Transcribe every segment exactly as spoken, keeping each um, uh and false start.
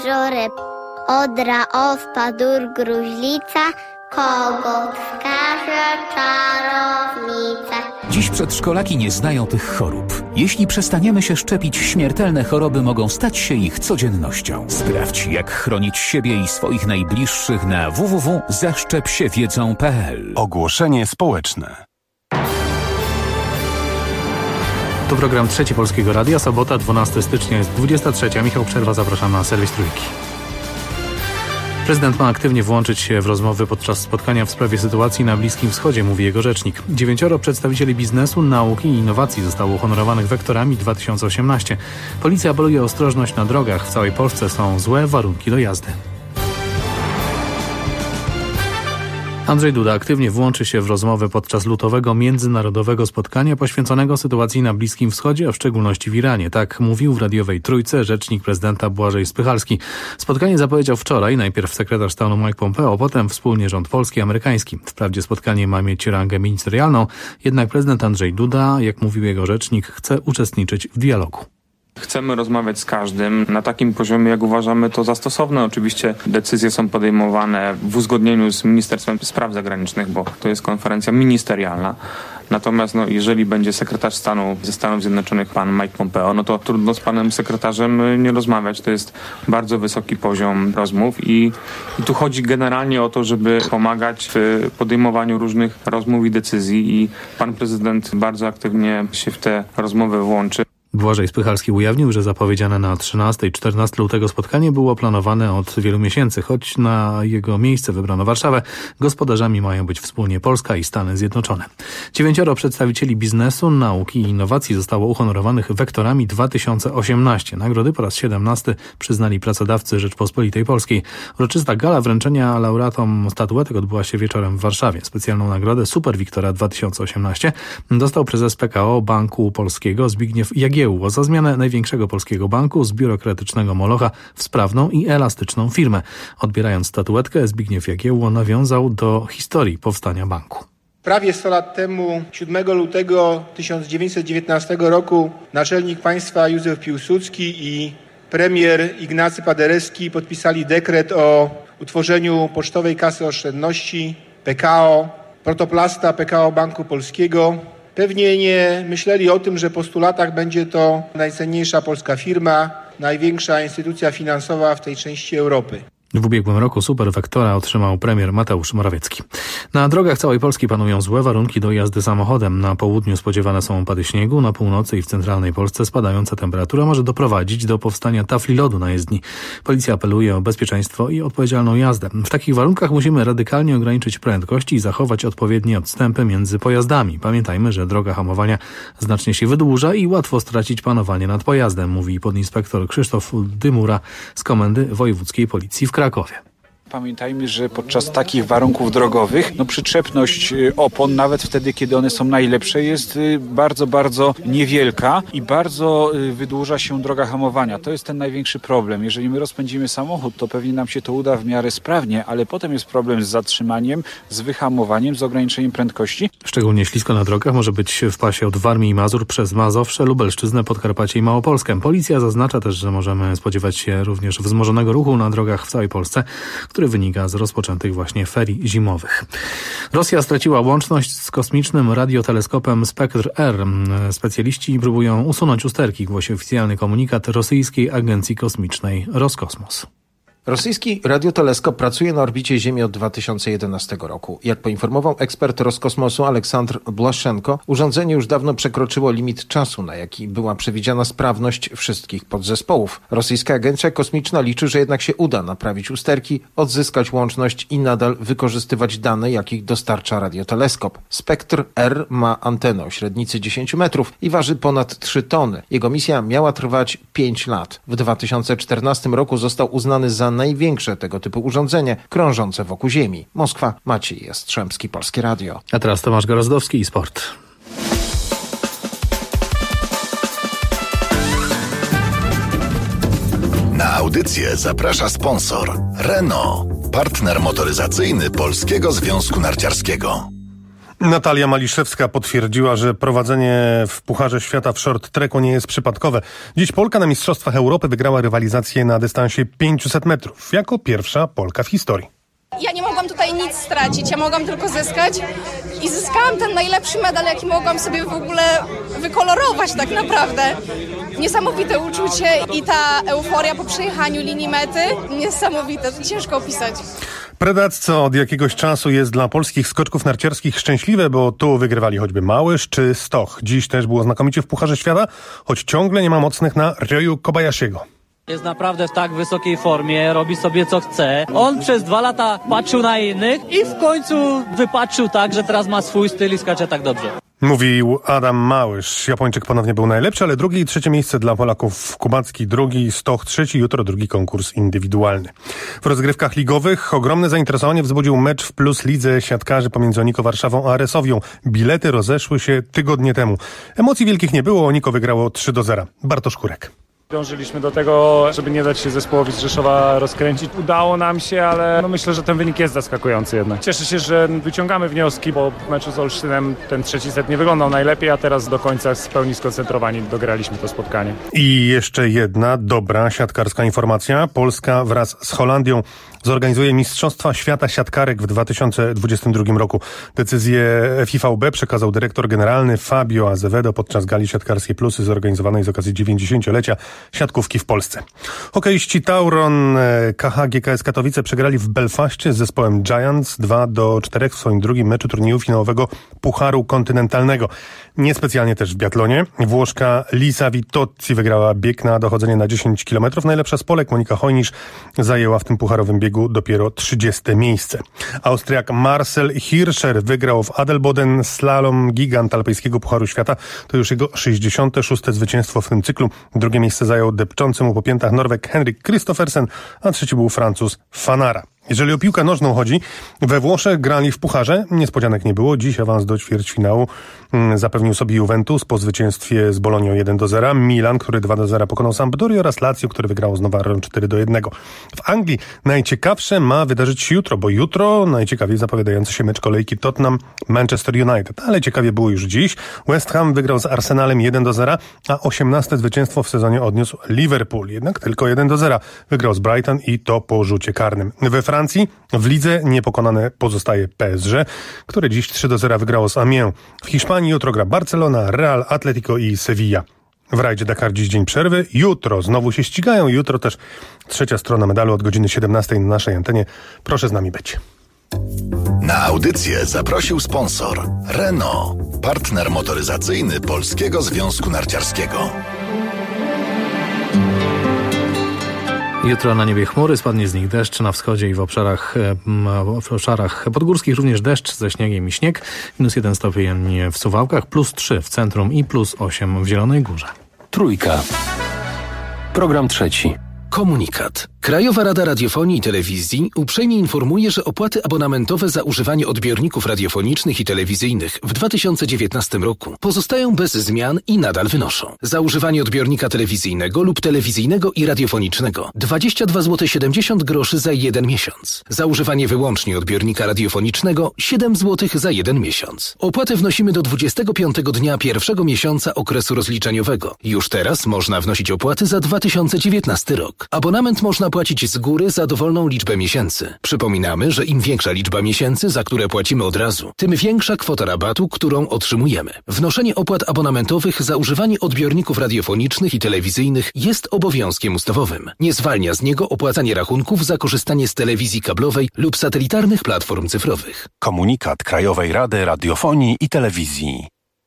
żoreb, odra, ospa, dur, gruźlica, kogut, skarża, czarownica. Dziś przedszkolaki nie znają tych chorób. Jeśli przestaniemy się szczepić, śmiertelne choroby mogą stać się ich codziennością. Sprawdź, jak chronić siebie i swoich najbliższych na w w w kropka zaszczep się wiedzą kropka p l. Ogłoszenie społeczne. To program Trzeci Polskiego Radia, sobota, dwunastego stycznia, jest dwudziesta trzecia. Michał Przerwa, zapraszam na serwis Trójki. Prezydent ma aktywnie włączyć się w rozmowy podczas spotkania w sprawie sytuacji na Bliskim Wschodzie, mówi jego rzecznik. Dziewięcioro przedstawicieli biznesu, nauki i innowacji zostało uhonorowanych wektorami dwa tysiące osiemnaście. Policja apeluje o ostrożność na drogach. W całej Polsce są złe warunki do jazdy. Andrzej Duda aktywnie włączy się w rozmowę podczas lutowego międzynarodowego spotkania poświęconego sytuacji na Bliskim Wschodzie, a w szczególności w Iranie. Tak mówił w radiowej Trójce rzecznik prezydenta Błażej Spychalski. Spotkanie zapowiedział wczoraj najpierw sekretarz stanu Mike Pompeo, potem wspólnie rząd polski i amerykański. Wprawdzie spotkanie ma mieć rangę ministerialną, jednak prezydent Andrzej Duda, jak mówił jego rzecznik, chce uczestniczyć w dialogu. Chcemy rozmawiać z każdym na takim poziomie, jak uważamy to za stosowne. Oczywiście decyzje są podejmowane w uzgodnieniu z Ministerstwem Spraw Zagranicznych, bo to jest konferencja ministerialna. Natomiast no, jeżeli będzie sekretarz stanu ze Stanów Zjednoczonych, pan Mike Pompeo, no to trudno z panem sekretarzem nie rozmawiać. To jest bardzo wysoki poziom rozmów i, i tu chodzi generalnie o to, żeby pomagać w podejmowaniu różnych rozmów i decyzji i pan prezydent bardzo aktywnie się w te rozmowy włączy. Błażej Spychalski ujawnił, że zapowiedziane na trzynastego i czternastego lutego spotkanie było planowane od wielu miesięcy, choć na jego miejsce wybrano Warszawę. Gospodarzami mają być wspólnie Polska i Stany Zjednoczone. Dziewięcioro przedstawicieli biznesu, nauki i innowacji zostało uhonorowanych wektorami dwa tysiące osiemnaście. Nagrody po raz siedemnasty przyznali pracodawcy Rzeczpospolitej Polskiej. Uroczysta gala wręczenia laureatom statuetek odbyła się wieczorem w Warszawie. Specjalną nagrodę Super Wiktora dwa tysiące osiemnaście dostał prezes P K O Banku Polskiego Zbigniew Jagiełło za zmianę największego polskiego banku z biurokratycznego molocha w sprawną i elastyczną firmę. Odbierając statuetkę, Zbigniew Jagiełło nawiązał do historii powstania banku. Prawie sto lat temu, siódmego lutego tysiąc dziewięćset dziewiętnastego roku, naczelnik państwa Józef Piłsudski i premier Ignacy Paderewski podpisali dekret o utworzeniu Pocztowej Kasy Oszczędności P K O, protoplasta P K O Banku Polskiego. Pewnie nie myśleli o tym, że po stu latach będzie to najcenniejsza polska firma, największa instytucja finansowa w tej części Europy. W ubiegłym roku Super Wektora otrzymał premier Mateusz Morawiecki. Na drogach całej Polski panują złe warunki do jazdy samochodem. Na południu spodziewane są opady śniegu, na północy i w centralnej Polsce spadająca temperatura może doprowadzić do powstania tafli lodu na jezdni. Policja apeluje o bezpieczeństwo i odpowiedzialną jazdę. W takich warunkach musimy radykalnie ograniczyć prędkość i zachować odpowiednie odstępy między pojazdami. Pamiętajmy, że droga hamowania znacznie się wydłuża i łatwo stracić panowanie nad pojazdem, mówi podinspektor Krzysztof Dymura z Komendy Wojewódzkiej Policji w Krakowie. Pamiętajmy, że podczas takich warunków drogowych no, przyczepność opon, nawet wtedy, kiedy one są najlepsze, jest bardzo, bardzo niewielka i bardzo wydłuża się droga hamowania. To jest ten największy problem. Jeżeli my rozpędzimy samochód, to pewnie nam się to uda w miarę sprawnie, ale potem jest problem z zatrzymaniem, z wyhamowaniem, z ograniczeniem prędkości. Szczególnie ślisko na drogach może być w pasie od Warmii i Mazur przez Mazowsze, Lubelszczyznę, Podkarpacie i Małopolskę. Policja zaznacza też, że możemy spodziewać się również wzmożonego ruchu na drogach w całej Polsce, który wynika z rozpoczętych właśnie ferii zimowych. Rosja straciła łączność z kosmicznym radioteleskopem Spektr R. Specjaliści próbują usunąć usterki, głosi oficjalny komunikat rosyjskiej agencji kosmicznej Roskosmos. Rosyjski radioteleskop pracuje na orbicie Ziemi od dwa tysiące jedenastego roku. Jak poinformował ekspert Roskosmosu Aleksandr Błaszczenko, urządzenie już dawno przekroczyło limit czasu, na jaki była przewidziana sprawność wszystkich podzespołów. Rosyjska agencja kosmiczna liczy, że jednak się uda naprawić usterki, odzyskać łączność i nadal wykorzystywać dane, jakich dostarcza radioteleskop. Spektr R ma antenę o średnicy dziesięć metrów i waży ponad trzy tony. Jego misja miała trwać pięć lat. W dwa tysiące czternastym roku został uznany za największe tego typu urządzenie krążące wokół Ziemi. Moskwa, Maciej Jastrzębski, Polskie Radio. A teraz Tomasz Gorozdowski i sport. Na audycję zaprasza sponsor Renault, partner motoryzacyjny Polskiego Związku Narciarskiego. Natalia Maliszewska potwierdziła, że prowadzenie w Pucharze Świata w short tracku nie jest przypadkowe. Dziś Polka na Mistrzostwach Europy wygrała rywalizację na dystansie pięćset metrów. Jako pierwsza Polka w historii. Ja nie mogłam tutaj nic stracić, ja mogłam tylko zyskać i zyskałam ten najlepszy medal, jaki mogłam sobie w ogóle wykolorować tak naprawdę. Niesamowite uczucie i ta euforia po przejechaniu linii mety, niesamowite, to ciężko opisać. Predacko od jakiegoś czasu jest dla polskich skoczków narciarskich szczęśliwe, bo tu wygrywali choćby Małysz czy Stoch. Dziś też było znakomicie w Pucharze Świata, choć ciągle nie ma mocnych na Ryoyu Kobayashiego. Jest naprawdę w tak wysokiej formie, robi sobie co chce. On przez dwa lata patrzył na innych i w końcu wypatrzył tak, że teraz ma swój styl i skacze tak dobrze. Mówił Adam Małysz. Japończyk ponownie był najlepszy, ale drugie i trzecie miejsce dla Polaków. Kubacki drugi, Stoch trzeci, jutro drugi konkurs indywidualny. W rozgrywkach ligowych ogromne zainteresowanie wzbudził mecz w Plus Lidze siatkarzy pomiędzy Oniko Warszawą a Resowią. Bilety rozeszły się tygodnie temu. Emocji wielkich nie było, Oniko wygrało trzy do zera. Bartosz Kurek. Dążyliśmy do tego, żeby nie dać się zespołowi z Rzeszowa rozkręcić. Udało nam się, ale no myślę, że ten wynik jest zaskakujący jednak. Cieszę się, że wyciągamy wnioski, bo w meczu z Olsztynem ten trzeci set nie wyglądał najlepiej, a teraz do końca w pełni skoncentrowani dograliśmy to spotkanie. I jeszcze jedna dobra siatkarska informacja. Polska wraz z Holandią zorganizuje Mistrzostwa Świata Siatkarek w dwa tysiące dwudziestym drugim roku. Decyzję F I V B przekazał dyrektor generalny Fabio Azevedo podczas gali siatkarskiej Plusy zorganizowanej z okazji dziewięćdziesięciolecia siatkówki w Polsce. Hokeiści Tauron K H G K S Katowice przegrali w Belfaście z zespołem Giants dwa do czterech w swoim drugim meczu turnieju finałowego Pucharu Kontynentalnego. Niespecjalnie też w biatlonie. Włoszka Lisa Vitozzi wygrała bieg na dochodzenie na dziesięć kilometrów. Najlepsza z Polek Monika Hojnisz zajęła w tym pucharowym biegu dopiero trzydzieste miejsce. Austriak Marcel Hirscher wygrał w Adelboden slalom gigant alpejskiego Pucharu Świata. To już jego sześćdziesiąte szóste zwycięstwo w tym cyklu. Drugie miejsce zajął depczący mu po piętach Norweg Henrik Kristoffersen, a trzeci był Francuz Fanara. Jeżeli o piłkę nożną chodzi, we Włoszech grali w Pucharze. Niespodzianek nie było. Dziś awans do ćwierćfinału zapewnił sobie Juventus po zwycięstwie z Bolonią jeden do zera. Milan, który dwa do zera pokonał Sampdorię, oraz Lazio, który wygrał z Nowarą cztery do jednego. W Anglii najciekawsze ma wydarzyć się jutro, bo jutro najciekawiej zapowiadający się mecz kolejki Tottenham-Manchester United. Ale ciekawie było już dziś. West Ham wygrał z Arsenalem jeden do zera, a osiemnaste zwycięstwo w sezonie odniósł Liverpool. Jednak tylko jeden do zera wygrał z Brighton i to po rzucie karnym. We Francji w lidze niepokonane pozostaje P S G, które dziś trzy do zera wygrało z Amiens. W Hiszpanii jutro gra Barcelona, Real, Atletico i Sevilla. W rajdzie Dakar dziś dzień przerwy. Jutro znowu się ścigają. Jutro też trzecia strona medalu od godziny siedemnastej na naszej antenie. Proszę z nami być. Na audycję zaprosił sponsor Renault, partner motoryzacyjny Polskiego Związku Narciarskiego. Jutro na niebie chmury, spadnie z nich deszcz, na wschodzie i w obszarach, w obszarach podgórskich również deszcz ze śniegiem i śnieg. Minus jeden stopień w Suwałkach, plus trzy w centrum i plus osiem w Zielonej Górze. Trójka. Program trzeci. Komunikat. Krajowa Rada Radiofonii i Telewizji uprzejmie informuje, że opłaty abonamentowe za używanie odbiorników radiofonicznych i telewizyjnych w dwa tysiące dziewiętnastym roku pozostają bez zmian i nadal wynoszą. Za używanie odbiornika telewizyjnego lub telewizyjnego i radiofonicznego dwadzieścia dwa złote siedemdziesiąt groszy za jeden miesiąc. Za używanie wyłącznie odbiornika radiofonicznego siedem złotych za jeden miesiąc. Opłatę wnosimy do dwudziestego piątego dnia pierwszego miesiąca okresu rozliczeniowego. Już teraz można wnosić opłaty za dwa tysiące dziewiętnasty rok. Abonament można płacić z góry za dowolną liczbę miesięcy. Przypominamy, że im większa liczba miesięcy, za które płacimy od razu, tym większa kwota rabatu, którą otrzymujemy. Wnoszenie opłat abonamentowych za używanie odbiorników radiofonicznych i telewizyjnych jest obowiązkiem ustawowym. Nie zwalnia z niego opłacanie rachunków za korzystanie z telewizji kablowej lub satelitarnych platform cyfrowych. Komunikat Krajowej Rady Radiofonii i Telewizji.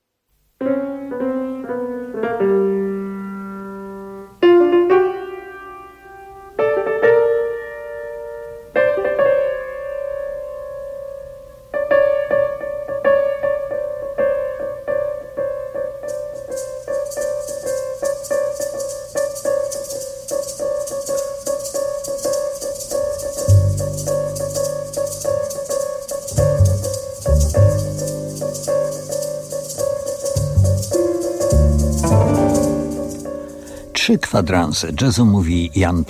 Trzy kwadranse jazzu, mówi Jan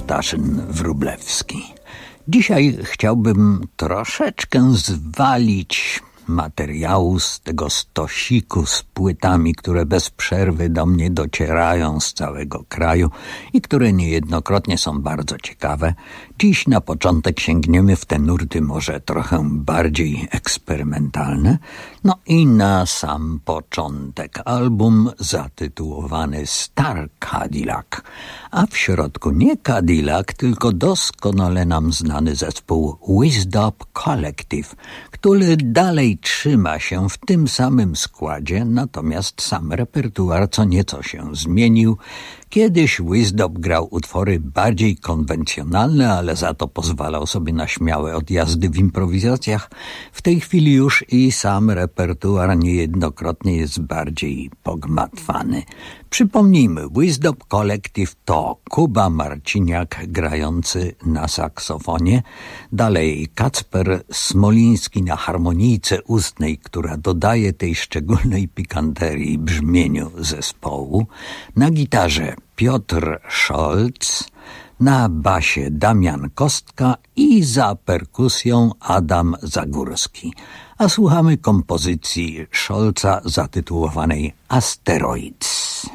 Ptaszyn-Wróblewski. Dzisiaj chciałbym troszeczkę zwalić materiału, z tego stosiku z płytami, które bez przerwy do mnie docierają z całego kraju i które niejednokrotnie są bardzo ciekawe, dziś na początek sięgniemy w te nurty może trochę bardziej eksperymentalne. No i na sam początek album zatytułowany Star Cadillac, a w środku nie Cadillac, tylko doskonale nam znany zespół Wisdop Collective, który dalej trzyma się w tym samym składzie, natomiast sam repertuar co nieco się zmienił. Kiedyś Wisdop grał utwory bardziej konwencjonalne, ale za to pozwalał sobie na śmiałe odjazdy w improwizacjach. W tej chwili już i sam repertuar niejednokrotnie jest bardziej pogmatwany. Przypomnijmy, Wisdop Collective to Kuba Marciniak grający na saksofonie, dalej Kacper Smoliński na harmonijce ustnej, która dodaje tej szczególnej pikanterii brzmieniu zespołu, na gitarze Piotr Scholz, na basie Damian Kostka i za perkusją Adam Zagórski. A słuchamy kompozycji Scholza zatytułowanej Asteroids.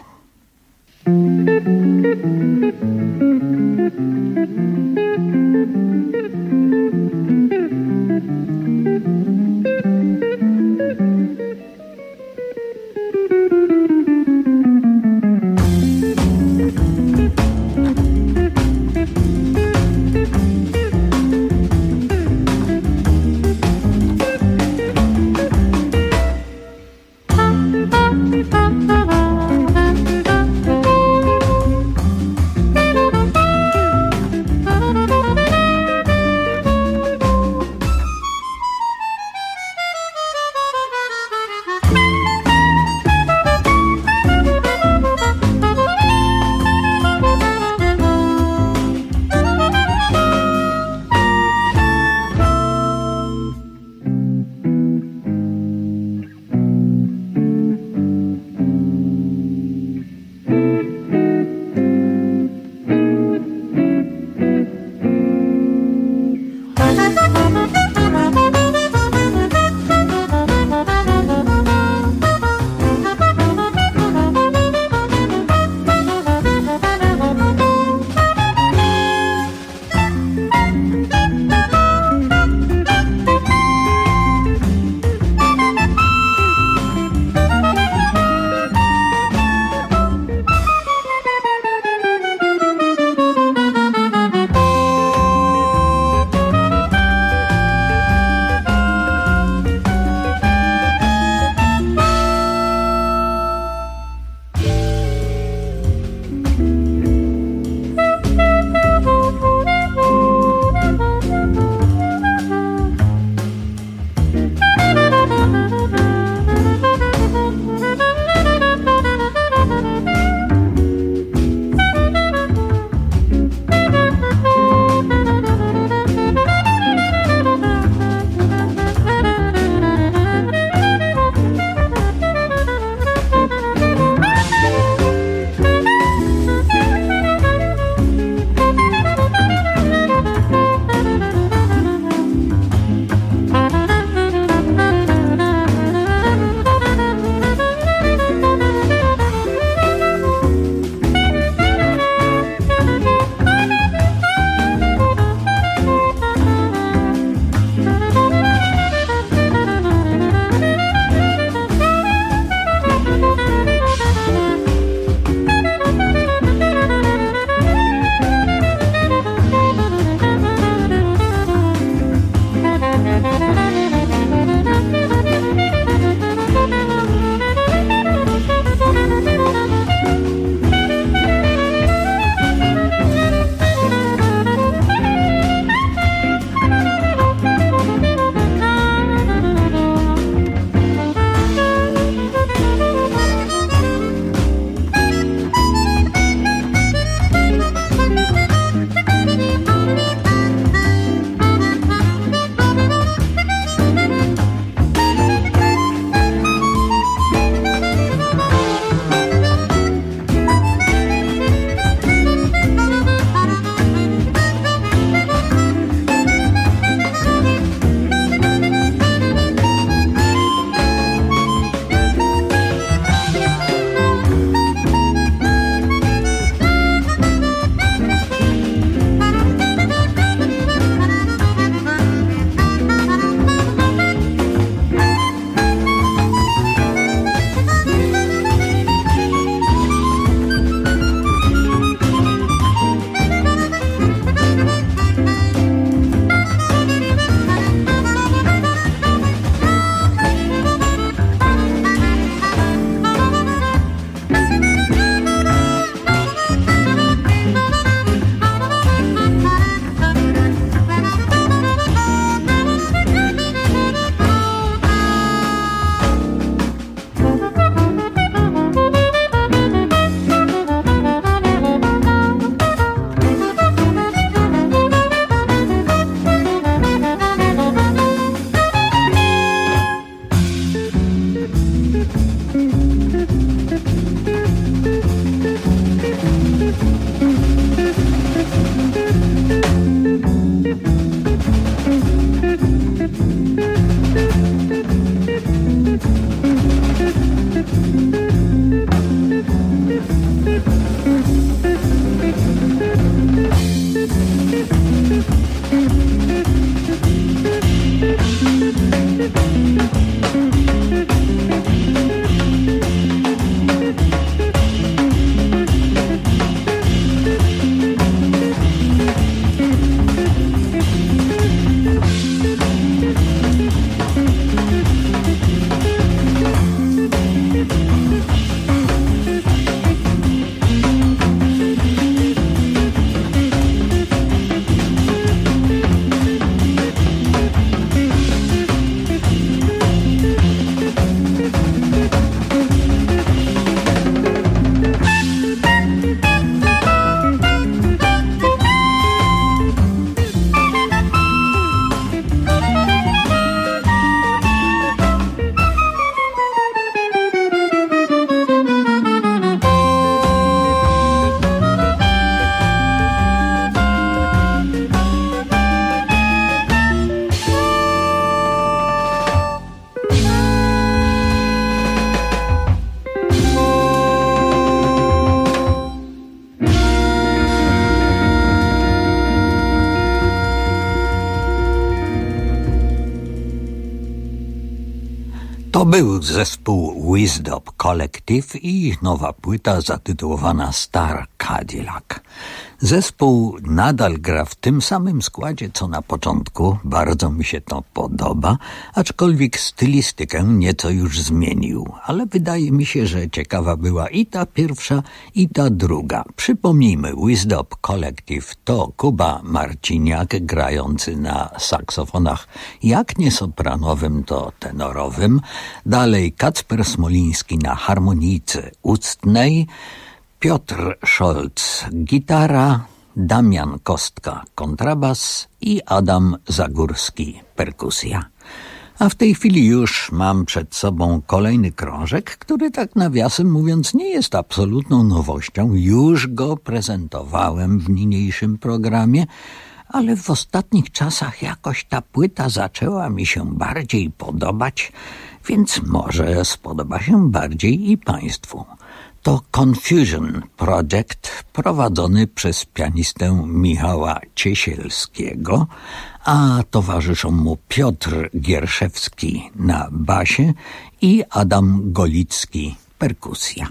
To był zespół Wisdom Collective i ich nowa płyta zatytułowana Star Cadillac. Zespół nadal gra w tym samym składzie co na początku, bardzo mi się to podoba, aczkolwiek stylistykę nieco już zmienił, ale wydaje mi się, że ciekawa była i ta pierwsza, i ta druga. Przypomnijmy, Wisdom Collective to Kuba Marciniak grający na saksofonach, jak nie sopranowym, to tenorowym, dalej Kacper Smoliński na harmonijce ustnej, Piotr Scholz gitara, Damian Kostka kontrabas i Adam Zagórski perkusja. A w tej chwili już mam przed sobą kolejny krążek, który tak nawiasem mówiąc nie jest absolutną nowością. Już go prezentowałem w niniejszym programie, ale w ostatnich czasach jakoś ta płyta zaczęła mi się bardziej podobać, więc może spodoba się bardziej i Państwu. To Confusion Project prowadzony przez pianistę Michała Ciesielskiego, a towarzyszą mu Piotr Gierszewski na basie i Adam Golicki perkusja.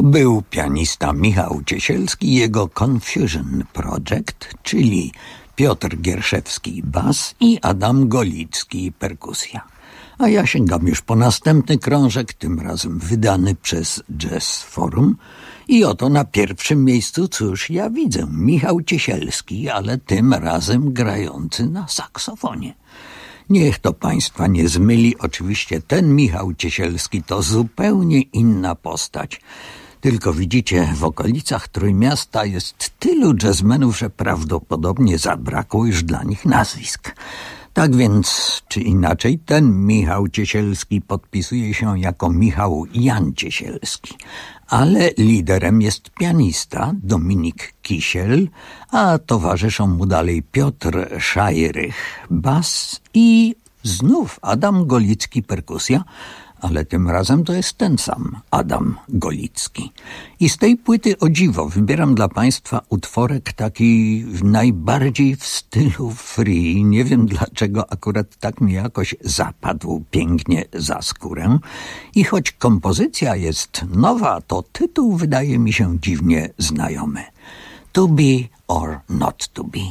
był pianista Michał Ciesielski i jego Confusion Project, czyli Piotr Gierszewski bas i Adam Golicki perkusja. A ja sięgam już po następny krążek, tym razem wydany przez Jazz Forum. I oto na pierwszym miejscu, cóż ja widzę, Michał Ciesielski, ale tym razem grający na saksofonie. Niech to państwa nie zmyli, oczywiście ten Michał Ciesielski to zupełnie inna postać. Tylko widzicie, w okolicach Trójmiasta jest tylu jazzmenów, że prawdopodobnie zabrakło już dla nich nazwisk. Tak więc, czy inaczej, ten Michał Ciesielski podpisuje się jako Michał Jan Ciesielski. Ale liderem jest pianista Dominik Kisiel, a towarzyszą mu dalej Piotr Szajrych bas i znów Adam Golicki perkusja, ale tym razem to jest ten sam Adam Golicki. I z tej płyty o dziwo wybieram dla państwa utworek taki najbardziej w stylu free. Nie wiem dlaczego akurat tak mi jakoś zapadł pięknie za skórę. I choć kompozycja jest nowa, to tytuł wydaje mi się dziwnie znajomy. To be or not to be.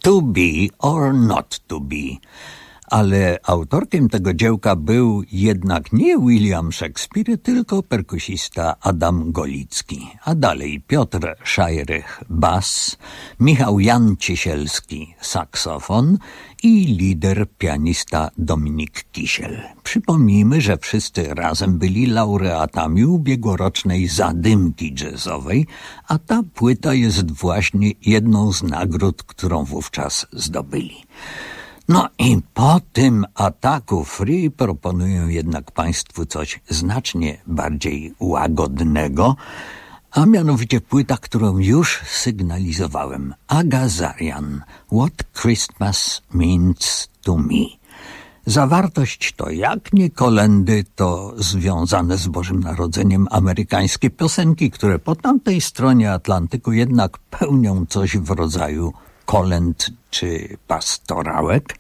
To be or not to be. Ale autorkiem tego dziełka był jednak nie William Shakespeare, tylko perkusista Adam Golicki. A dalej Piotr Szajrych bas, Michał Jan Ciesielski saksofon i lider pianista Dominik Kisiel. Przypomnijmy, że wszyscy razem byli laureatami ubiegłorocznej Zadymki jazzowej, a ta płyta jest właśnie jedną z nagród, którą wówczas zdobyli. No i po tym ataku Free proponuję jednak Państwu coś znacznie bardziej łagodnego, a mianowicie płyta, którą już sygnalizowałem. Agazarian, What Christmas Means to Me. Zawartość to jak nie kolędy, to związane z Bożym Narodzeniem amerykańskie piosenki, które po tamtej stronie Atlantyku jednak pełnią coś w rodzaju kolęd czy pastorałek.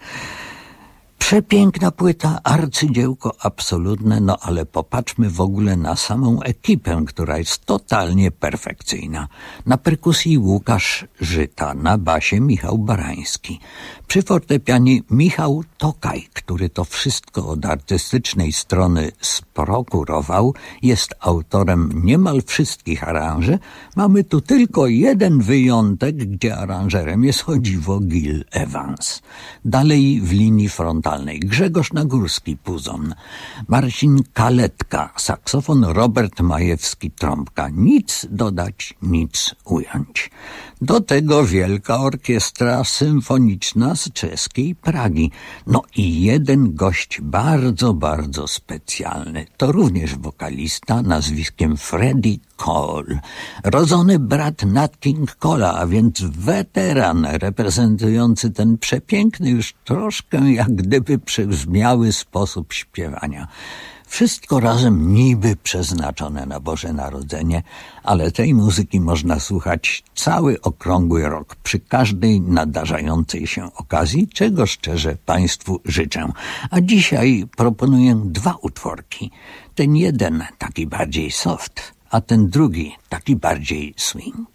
Przepiękna płyta, arcydziełko absolutne, no ale popatrzmy w ogóle na samą ekipę, która jest totalnie perfekcyjna. Na perkusji Łukasz Żyta, na basie Michał Barański. Przy fortepianie Michał Tokaj, który to wszystko od artystycznej strony sprokurował, jest autorem niemal wszystkich aranży. Mamy tu tylko jeden wyjątek, gdzie aranżerem jest o dziwo Gil Evans. Dalej w linii frontalnej Grzegorz Nagórski puzon, Marcin Kaletka saksofon, Robert Majewski trąbka. Nic dodać, nic ująć. Do tego wielka orkiestra symfoniczna z czeskiej Pragi. No i jeden gość bardzo, bardzo specjalny. To również wokalista nazwiskiem Freddie Cole. Rodzony brat Nat King Cole'a, a więc weteran reprezentujący ten przepiękny, już troszkę jak gdyby przebrzmiały sposób śpiewania. Wszystko razem niby przeznaczone na Boże Narodzenie, ale tej muzyki można słuchać cały okrągły rok, przy każdej nadarzającej się okazji, czego szczerze Państwu życzę. A dzisiaj proponuję dwa utworki. Ten jeden taki bardziej soft, a ten drugi taki bardziej swing.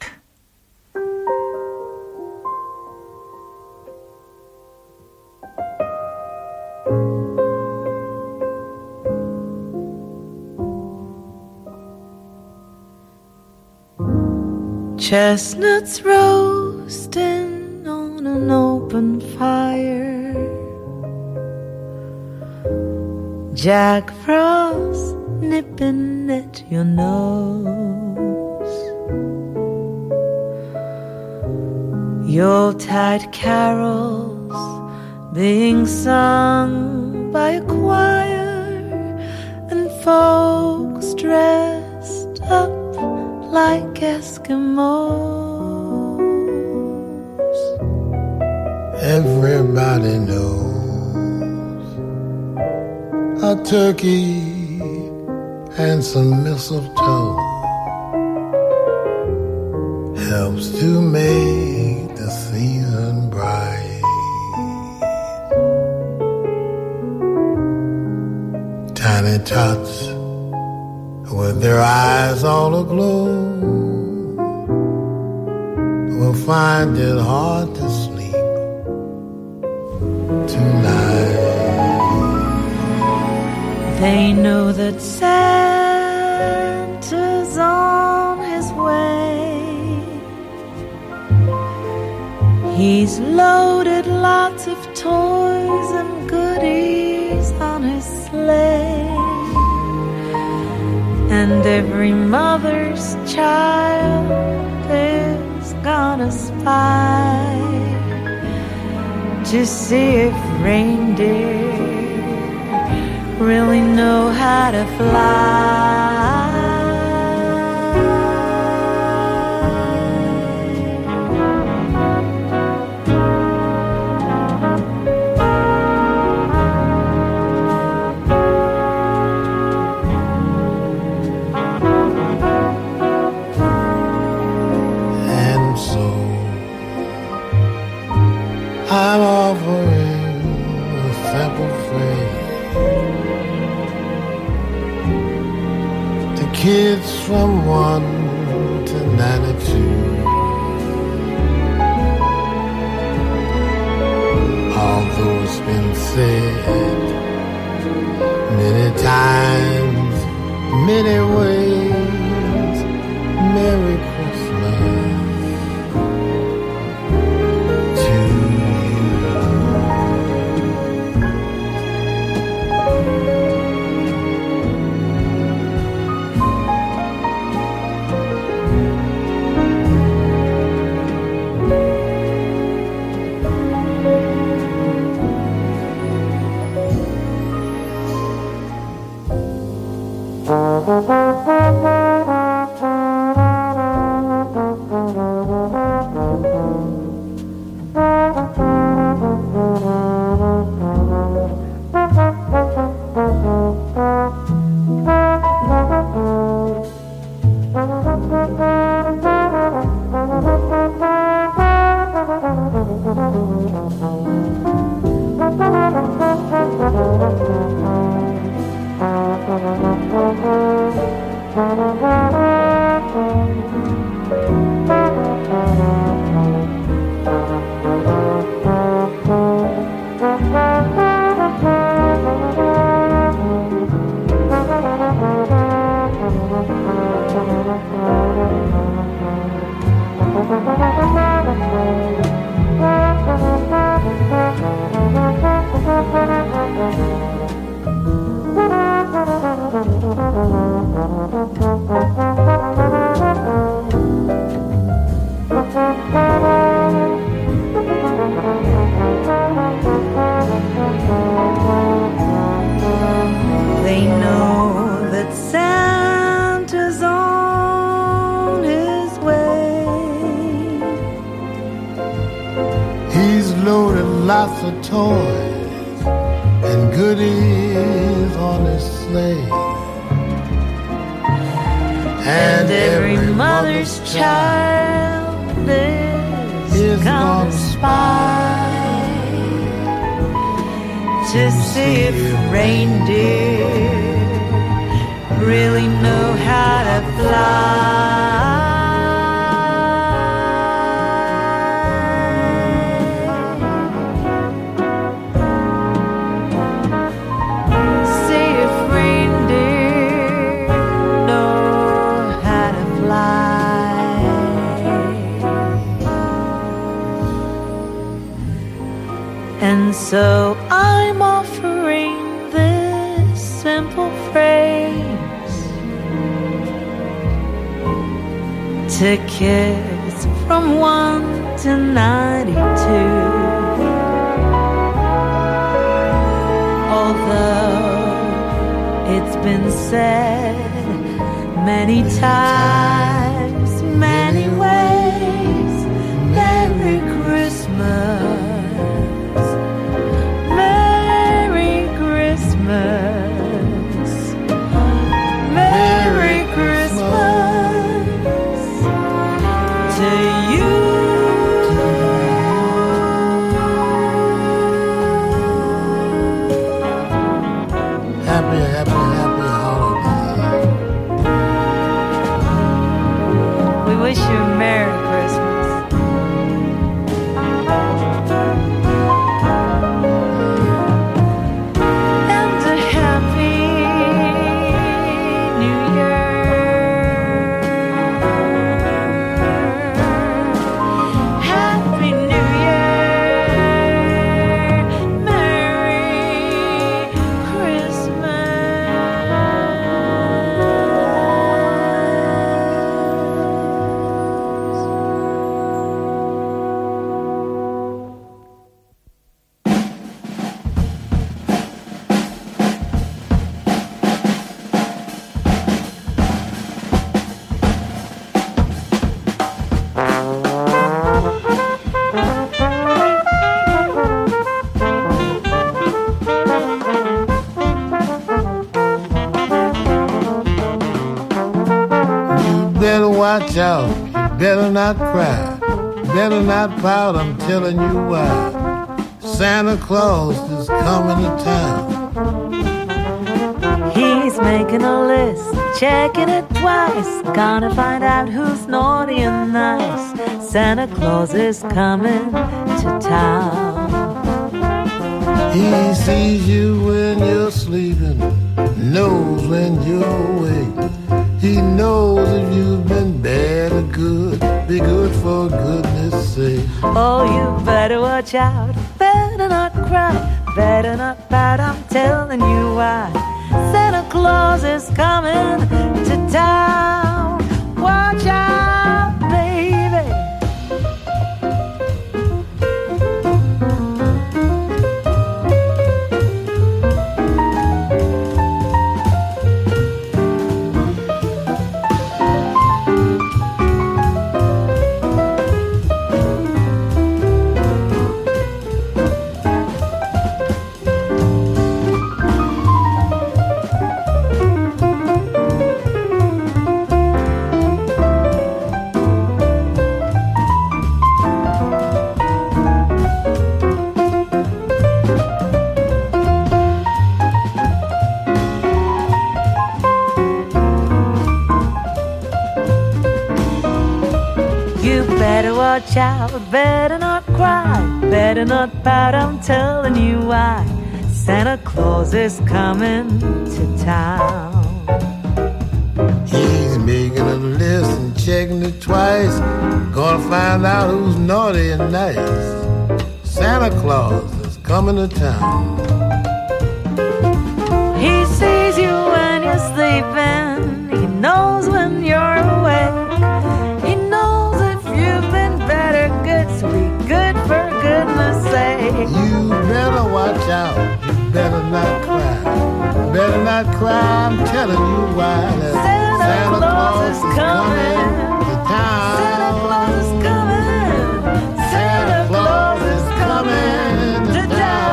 Chestnuts roasting on an open fire, Jack Frost nipping at your nose, Yuletide carols being sung by a choir, and folks dressed up like Eskimos. Everybody knows a turkey and some mistletoe helps to make the season bright. Tiny tots with their eyes all aglow will find it hard to sleep tonight. They know that Santa's on his way. He's loaded lots of toys and goodies on his sleigh. And every mother's child is gonna spy to see if reindeer really know how to fly. I'm offering a simple phrase to kids from one to ninety-two. said many times, many ways, Merry Christmas to lots of toys and goodies on his sleigh. And every mother's child is gonna spy to see if reindeer really know how to fly. And so I'm offering this simple phrase to kids from one to ninety-two. Although it's been said many times, many ways, Merry Christmas. Merry Christmas to you. Happy, happy, happy holiday. We wish you a Merry Christmas. Watch out, you better not cry, better not pout, I'm telling you why. Santa Claus is coming to town. He's making a list, checking it twice, gonna find out who's naughty and nice. Santa Claus is coming to town. He sees you when you're sleeping, knows when you're awake. He knows if you've been bad or good. Be good for goodness sake. Oh, you better watch out. Better not cry. Better not pout. I'm telling you why. Santa Claus is coming to town. Watch out, baby. Watch out, better not cry, better not pout, I'm telling you why. Santa Claus is coming to town. He's making a list and checking it twice. Gonna find out who's naughty and nice. Santa Claus is coming to town. He sees you when you're sleeping. He knows when you're awake. He knows if you've been better good, so be good for goodness sake. You better watch out. You better not cry. Better not cry. I'm telling you why. Santa, Santa Claus, Claus is coming, coming to town. Santa Claus is coming. Santa Claus is coming to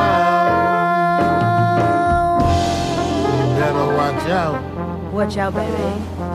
town. You better watch out. Watch out, baby.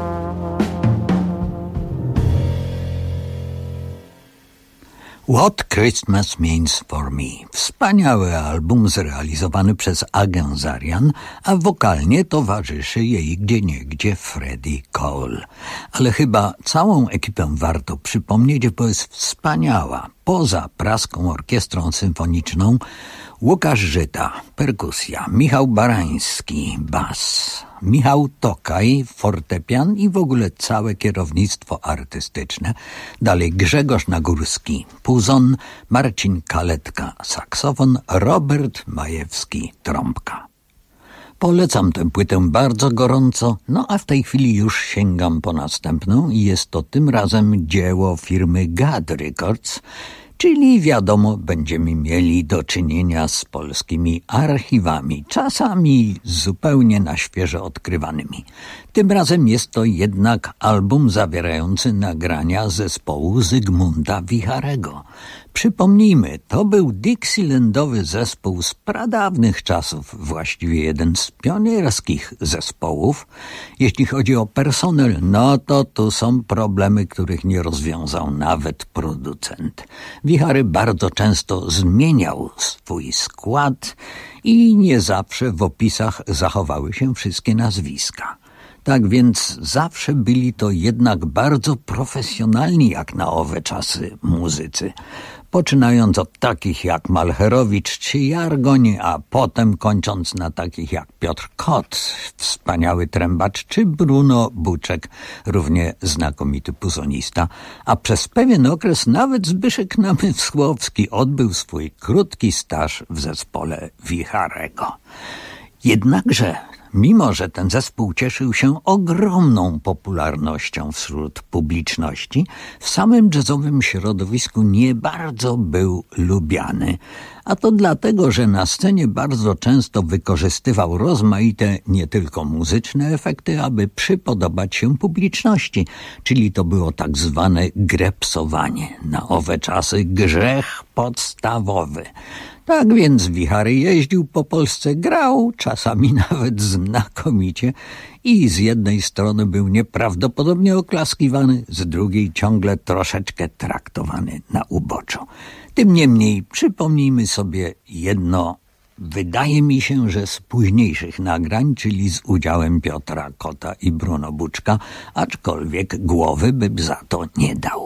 What Christmas Means for Me. Wspaniały album zrealizowany przez Agę Zarian, a wokalnie towarzyszy jej gdzieniegdzie Freddie Cole. Ale chyba całą ekipę warto przypomnieć, bo jest wspaniała. Poza praską orkiestrą symfoniczną Łukasz Żyta, perkusja, Michał Barański, bas, Michał Tokaj, fortepian i w ogóle całe kierownictwo artystyczne. Dalej Grzegorz Nagórski, puzon, Marcin Kaletka, saksofon, Robert Majewski, trąbka. Polecam tę płytę bardzo gorąco, no a w tej chwili już sięgam po następną i jest to tym razem dzieło firmy Gad Records, czyli wiadomo, będziemy mieli do czynienia z polskimi archiwami, czasami zupełnie na świeżo odkrywanymi. Tym razem jest to jednak album zawierający nagrania zespołu Zygmunta Wicharego. Przypomnijmy, to był Dixielandowy zespół z pradawnych czasów, właściwie jeden z pionierskich zespołów. Jeśli chodzi o personel, no to tu są problemy, których nie rozwiązał nawet producent. Wichary bardzo często zmieniał swój skład i nie zawsze w opisach zachowały się wszystkie nazwiska. Tak więc zawsze byli to jednak bardzo profesjonalni jak na owe czasy muzycy. Poczynając od takich jak Malcherowicz czy Jargoń, a potem kończąc na takich jak Piotr Kot, wspaniały trębacz, czy Bruno Buczek, równie znakomity puzonista, a przez pewien okres nawet Zbyszek Namysłowski odbył swój krótki staż w zespole Wicharego. Jednakże mimo że ten zespół cieszył się ogromną popularnością wśród publiczności, w samym jazzowym środowisku nie bardzo był lubiany. A to dlatego, że na scenie bardzo często wykorzystywał rozmaite nie tylko muzyczne efekty, aby przypodobać się publiczności, czyli to było tak zwane grepsowanie. Na owe czasy grzech podstawowy. Tak więc Wichary jeździł po Polsce, grał, czasami nawet znakomicie i z jednej strony był nieprawdopodobnie oklaskiwany, z drugiej ciągle troszeczkę traktowany na uboczu. Tym niemniej przypomnijmy sobie jedno, wydaje mi się, że z późniejszych nagrań, czyli z udziałem Piotra Kota i Bruno Buczka, aczkolwiek głowy bym za to nie dał.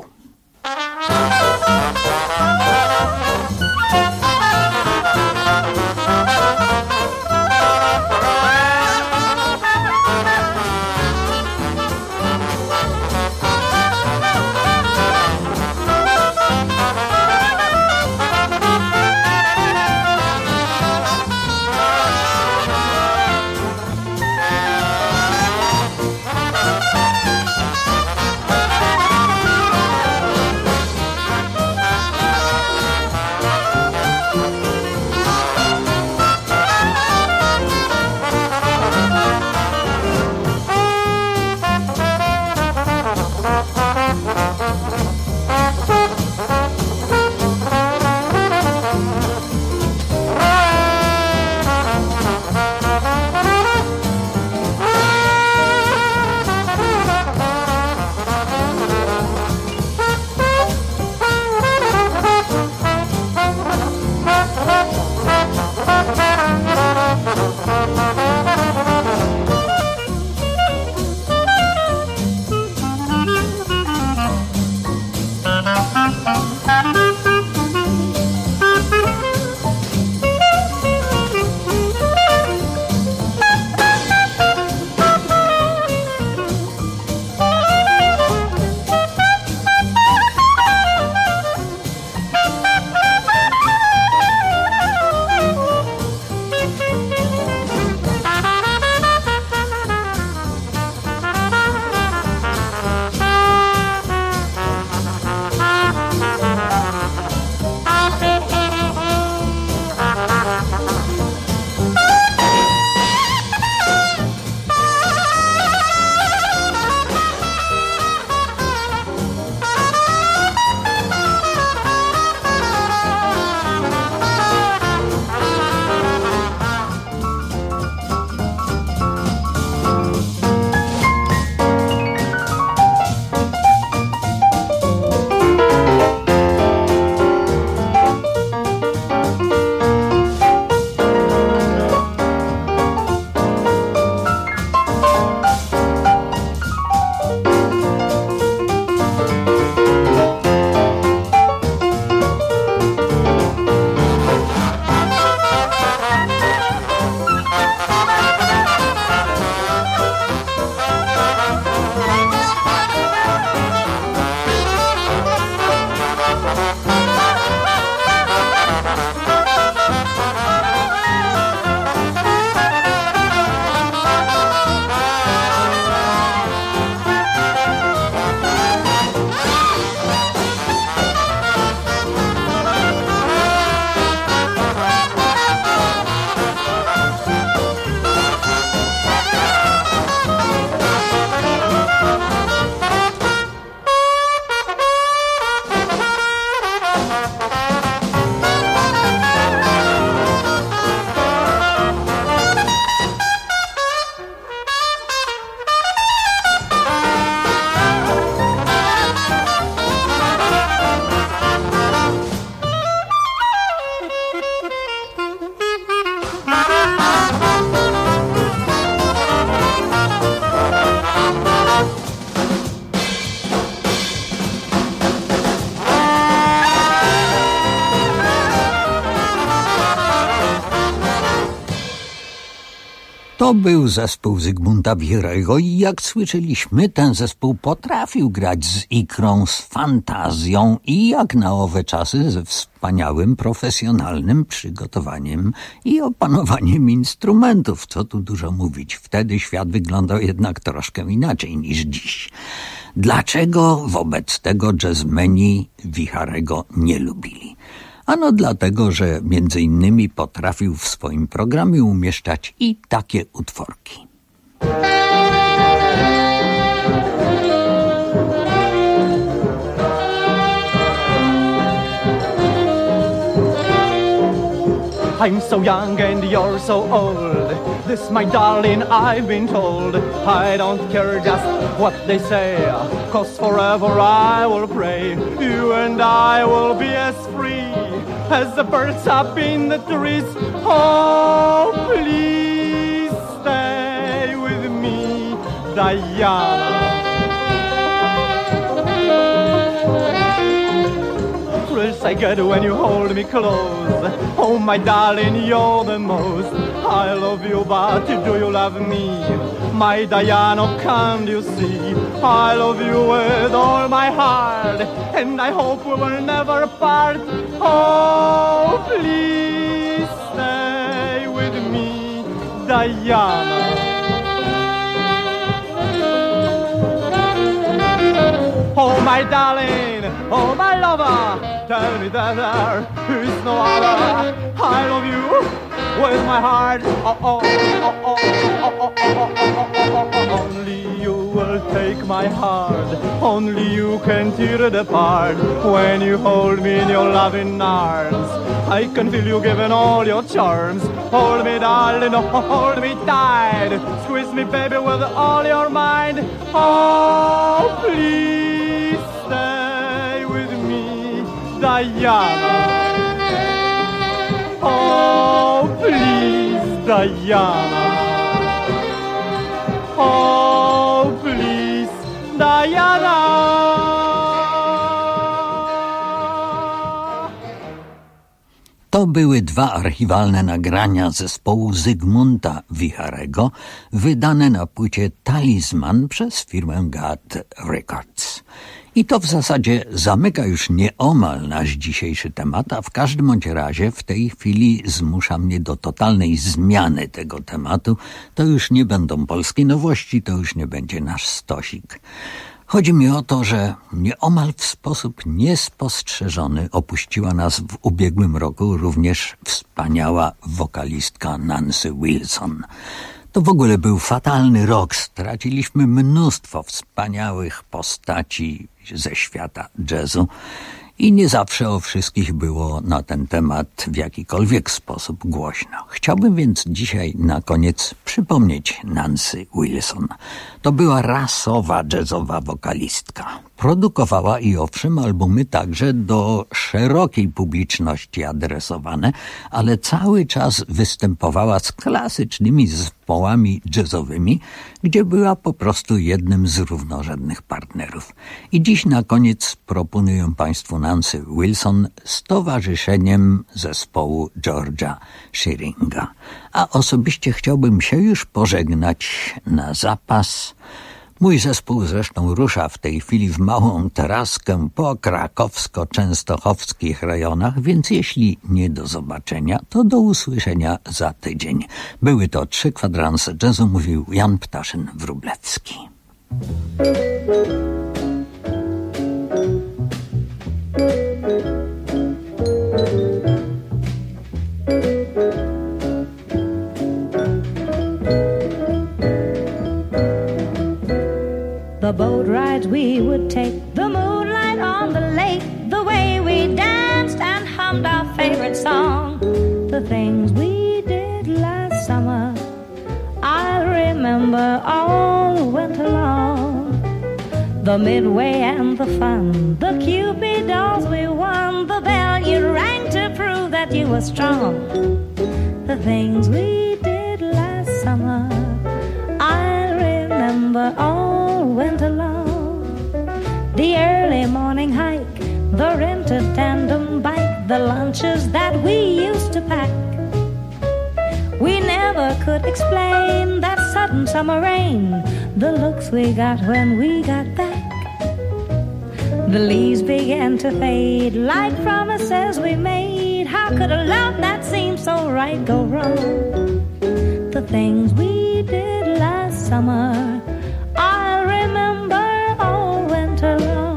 To był zespół Zygmunta Wichyrego i jak słyszeliśmy, ten zespół potrafił grać z ikrą, z fantazją i jak na owe czasy ze wspaniałym, profesjonalnym przygotowaniem i opanowaniem instrumentów. Co tu dużo mówić, wtedy świat wyglądał jednak troszkę inaczej niż dziś. Dlaczego wobec tego jazzmeni Wichyrego nie lubili? Ano dlatego, że między innymi potrafił w swoim programie umieszczać i takie utworki. I'm so young and you're so old. This, my darling, I've been told. I don't care just what they say, 'cause forever I will pray. You and I will be as free as the birds up in the trees. Oh, please stay with me, Diana. Thrills I get when you hold me close. Oh, my darling, you're the most. I love you, but do you love me? My Diana, can't you see? I love you with all my heart, and I hope we will never part. Oh, please stay with me, Diana. Oh, my darling, oh, my lover, tell me that there is no other. I love you with my heart. Oh, oh, oh, oh, oh, oh, oh, oh, oh. Only you will take my heart. Only you can tear it apart. When you hold me in your loving arms, I can feel you giving all your charms. Hold me, darling, hold me tight. Squeeze me, baby, with all your mind. Oh, please stay with me, Diana. Oh, please, Diana. Oh, please, Diana. To były dwa archiwalne nagrania zespołu Zygmunta Wichyrego, wydane na płycie Talisman przez firmę God Records. I to w zasadzie zamyka już nieomal nasz dzisiejszy temat, a w każdym bądź razie w tej chwili zmusza mnie do totalnej zmiany tego tematu. To już nie będą polskie nowości, to już nie będzie nasz stosik. Chodzi mi o to, że nieomal w sposób niespostrzeżony opuściła nas w ubiegłym roku również wspaniała wokalistka Nancy Wilson. To w ogóle był fatalny rok. Straciliśmy mnóstwo wspaniałych postaci ze świata jazzu i nie zawsze o wszystkich było na ten temat w jakikolwiek sposób głośno. Chciałbym więc dzisiaj na koniec przypomnieć Nancy Wilson. To była rasowa jazzowa wokalistka. Produkowała i owszem albumy także do szerokiej publiczności adresowane, ale cały czas występowała z klasycznymi zespołami jazzowymi, gdzie była po prostu jednym z równorzędnych partnerów. I dziś na koniec proponuję Państwu Nancy Wilson z towarzyszeniem zespołu George'a Shearinga. A osobiście chciałbym się już pożegnać na zapas. Mój zespół zresztą rusza w tej chwili w małą traskę po krakowsko-częstochowskich rejonach, więc jeśli nie do zobaczenia, to do usłyszenia za tydzień. Były to trzy kwadranse jazzu, mówił Jan Ptaszyn-Wróblewski. The boat rides we would take, the moonlight on the lake, the way we danced and hummed our favorite song, the things we did last summer, I'll remember all winter long. The midway and the fun, the Cupid dolls we won, the bell you rang to prove that you were strong, the things we did last summer, I'll remember all winter long. The early morning hike, the rented tandem bike, the lunches that we used to pack We never could explain that sudden summer rain, the looks we got when we got back. The leaves began to fade like promises we made. How could a love that seemed so right go wrong? The things we did last summer, I'll remember all winter long.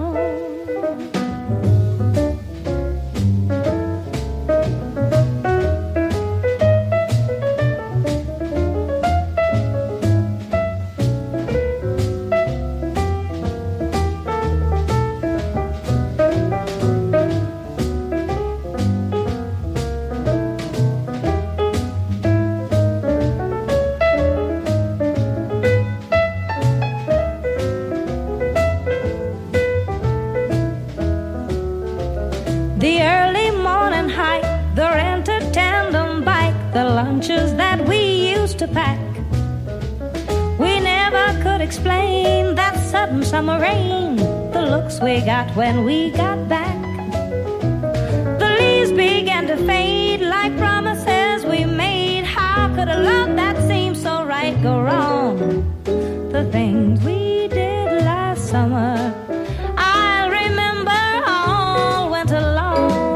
The early morning hike, the rented tandem bike, the lunches that we used to pack. We never could explain that sudden summer rain, the looks we got when we got back. The leaves began to fade like promises we made. How could a love that seemed so right go wrong? The things we did last summer, I'll remember all winter long.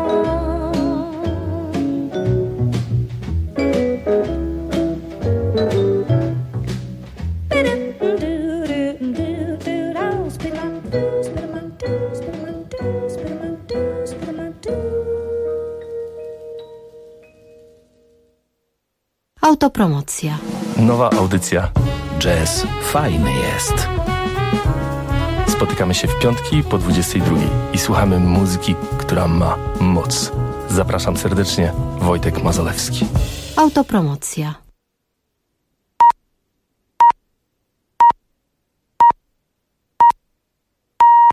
Autopromocja. Nowa audycja. Jazz fajny jest. Spotykamy się w piątki po dwudziestej drugiej i słuchamy muzyki, która ma moc. Zapraszam serdecznie, Wojtek Mazolewski. Autopromocja.